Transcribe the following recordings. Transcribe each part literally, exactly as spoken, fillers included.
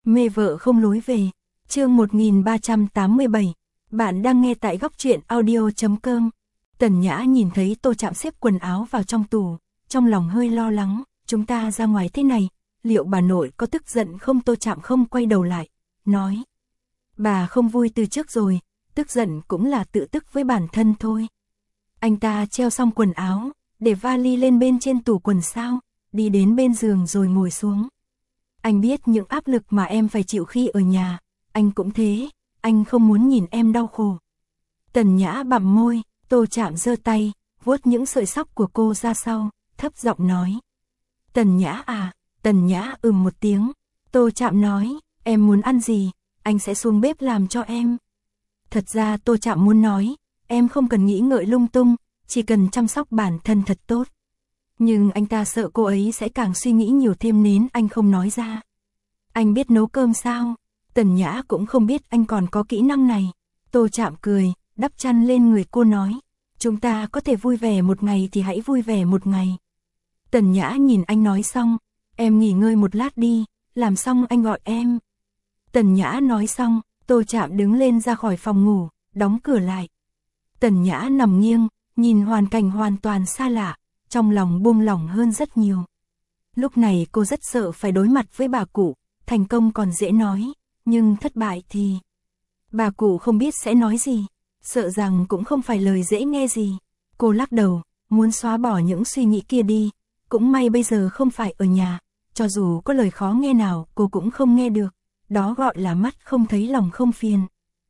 Mê vợ không lối về. Chương một nghìn ba trăm tám mươi bảy. Bạn đang nghe tại góc truyện audio chấm com. Tần Nhã nhìn thấy Tô Trạm xếp quần áo vào trong tủ, trong lòng hơi lo lắng, chúng ta ra ngoài thế này, liệu bà nội có tức giận không? Tô Trạm không quay đầu lại, nói. Bà không vui từ trước rồi, tức giận cũng là tự tức với bản thân thôi. Anh ta treo xong quần áo, để vali lên bên trên tủ quần sao, đi đến bên giường rồi ngồi xuống. Anh biết những áp lực mà em phải chịu khi ở nhà, anh cũng thế, anh không muốn nhìn em đau khổ. Tần Nhã bặm môi, Tô Trạm giơ tay, vuốt những sợi tóc của cô ra sau, thấp giọng nói. Tần Nhã à, Tần Nhã ừm một tiếng. Tô Trạm nói, em muốn ăn gì, anh sẽ xuống bếp làm cho em. Thật ra Tô Trạm muốn nói, em không cần nghĩ ngợi lung tung, chỉ cần chăm sóc bản thân thật tốt. Nhưng anh ta sợ cô ấy sẽ càng suy nghĩ nhiều thêm nên anh không nói ra. Anh biết nấu cơm sao? Tần Nhã cũng không biết anh còn có kỹ năng này. Tô Trạm cười, đắp chăn lên người cô nói. Chúng ta có thể vui vẻ một ngày thì hãy vui vẻ một ngày. Tần Nhã nhìn anh nói xong, em nghỉ ngơi một lát đi, làm xong anh gọi em. Tần Nhã nói xong, Tô Trạm đứng lên ra khỏi phòng ngủ, đóng cửa lại. Tần Nhã nằm nghiêng, nhìn hoàn cảnh hoàn toàn xa lạ, trong lòng buông lỏng hơn rất nhiều. Lúc này cô rất sợ phải đối mặt với bà cụ, thành công còn dễ nói, nhưng thất bại thì... Bà cụ không biết sẽ nói gì, sợ rằng cũng không phải lời dễ nghe gì. Cô lắc đầu, muốn xóa bỏ những suy nghĩ kia đi, cũng may bây giờ không phải ở nhà, cho dù có lời khó nghe nào cô cũng không nghe được, đó gọi là mắt không thấy lòng không phiền.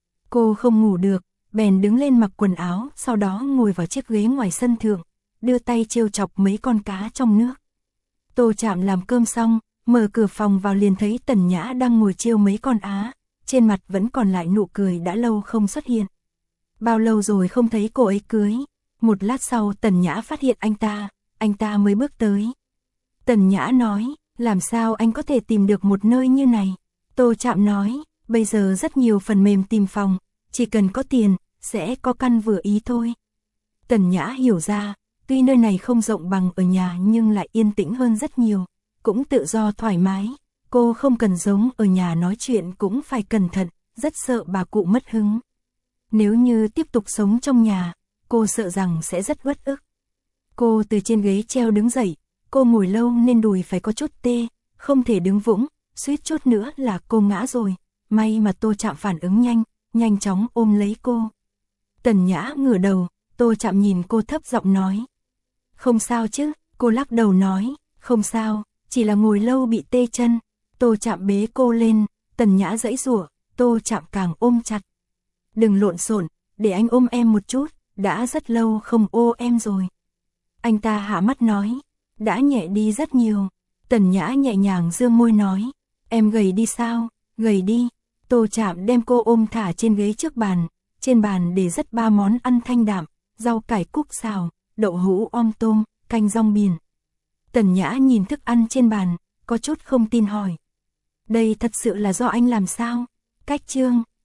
Cô không ngủ được, bèn đứng lên mặc quần áo, sau đó ngồi vào chiếc ghế ngoài sân thượng, đưa tay trêu chọc mấy con cá trong nước. Tô Trạm làm cơm xong, mở cửa phòng vào liền thấy Tần Nhã đang ngồi trêu mấy con á, trên mặt vẫn còn lại nụ cười đã lâu không xuất hiện. Bao lâu rồi không thấy cô ấy cưới? Một lát sau Tần Nhã phát hiện anh ta, anh ta mới bước tới. Tần Nhã nói, làm sao anh có thể tìm được một nơi như này? Tô Trạm nói, bây giờ rất nhiều phần mềm tìm phòng, chỉ cần có tiền, sẽ có căn vừa ý thôi. Tần Nhã hiểu ra, tuy nơi này không rộng bằng ở nhà nhưng lại yên tĩnh hơn rất nhiều, cũng tự do thoải mái. Cô không cần giống ở nhà nói chuyện cũng phải cẩn thận, rất sợ bà cụ mất hứng. Nếu như tiếp tục sống trong nhà, cô sợ rằng sẽ rất uất ức. Cô từ trên ghế treo đứng dậy, cô ngồi lâu nên đùi phải có chút tê, không thể đứng vững, suýt chút nữa là cô ngã rồi. May mà Tô Trạm phản ứng nhanh, nhanh chóng ôm lấy cô. Tần Nhã ngửa đầu, Tô Trạm nhìn cô thấp giọng nói. Không sao chứ? Cô lắc đầu nói, không sao, chỉ là ngồi lâu bị tê chân. Tô Trạm bế cô lên, Tần Nhã giãy giụa, Tô Trạm càng ôm chặt. Đừng lộn xộn, để anh ôm em một chút, đã rất lâu không ô em rồi. Anh ta hạ mắt nói, đã nhẹ đi rất nhiều. Tần Nhã nhẹ nhàng dương môi nói, em gầy đi sao? Gầy đi. Tô Trạm đem cô ôm thả trên ghế trước bàn, trên bàn để rất ba món ăn thanh đạm, rau cải cúc xào, đậu hũ om tôm, canh rong biển. Tần Nhã nhìn thức ăn trên bàn, có chút không tin hỏi. Đây thật sự là do anh làm sao? Cách chương,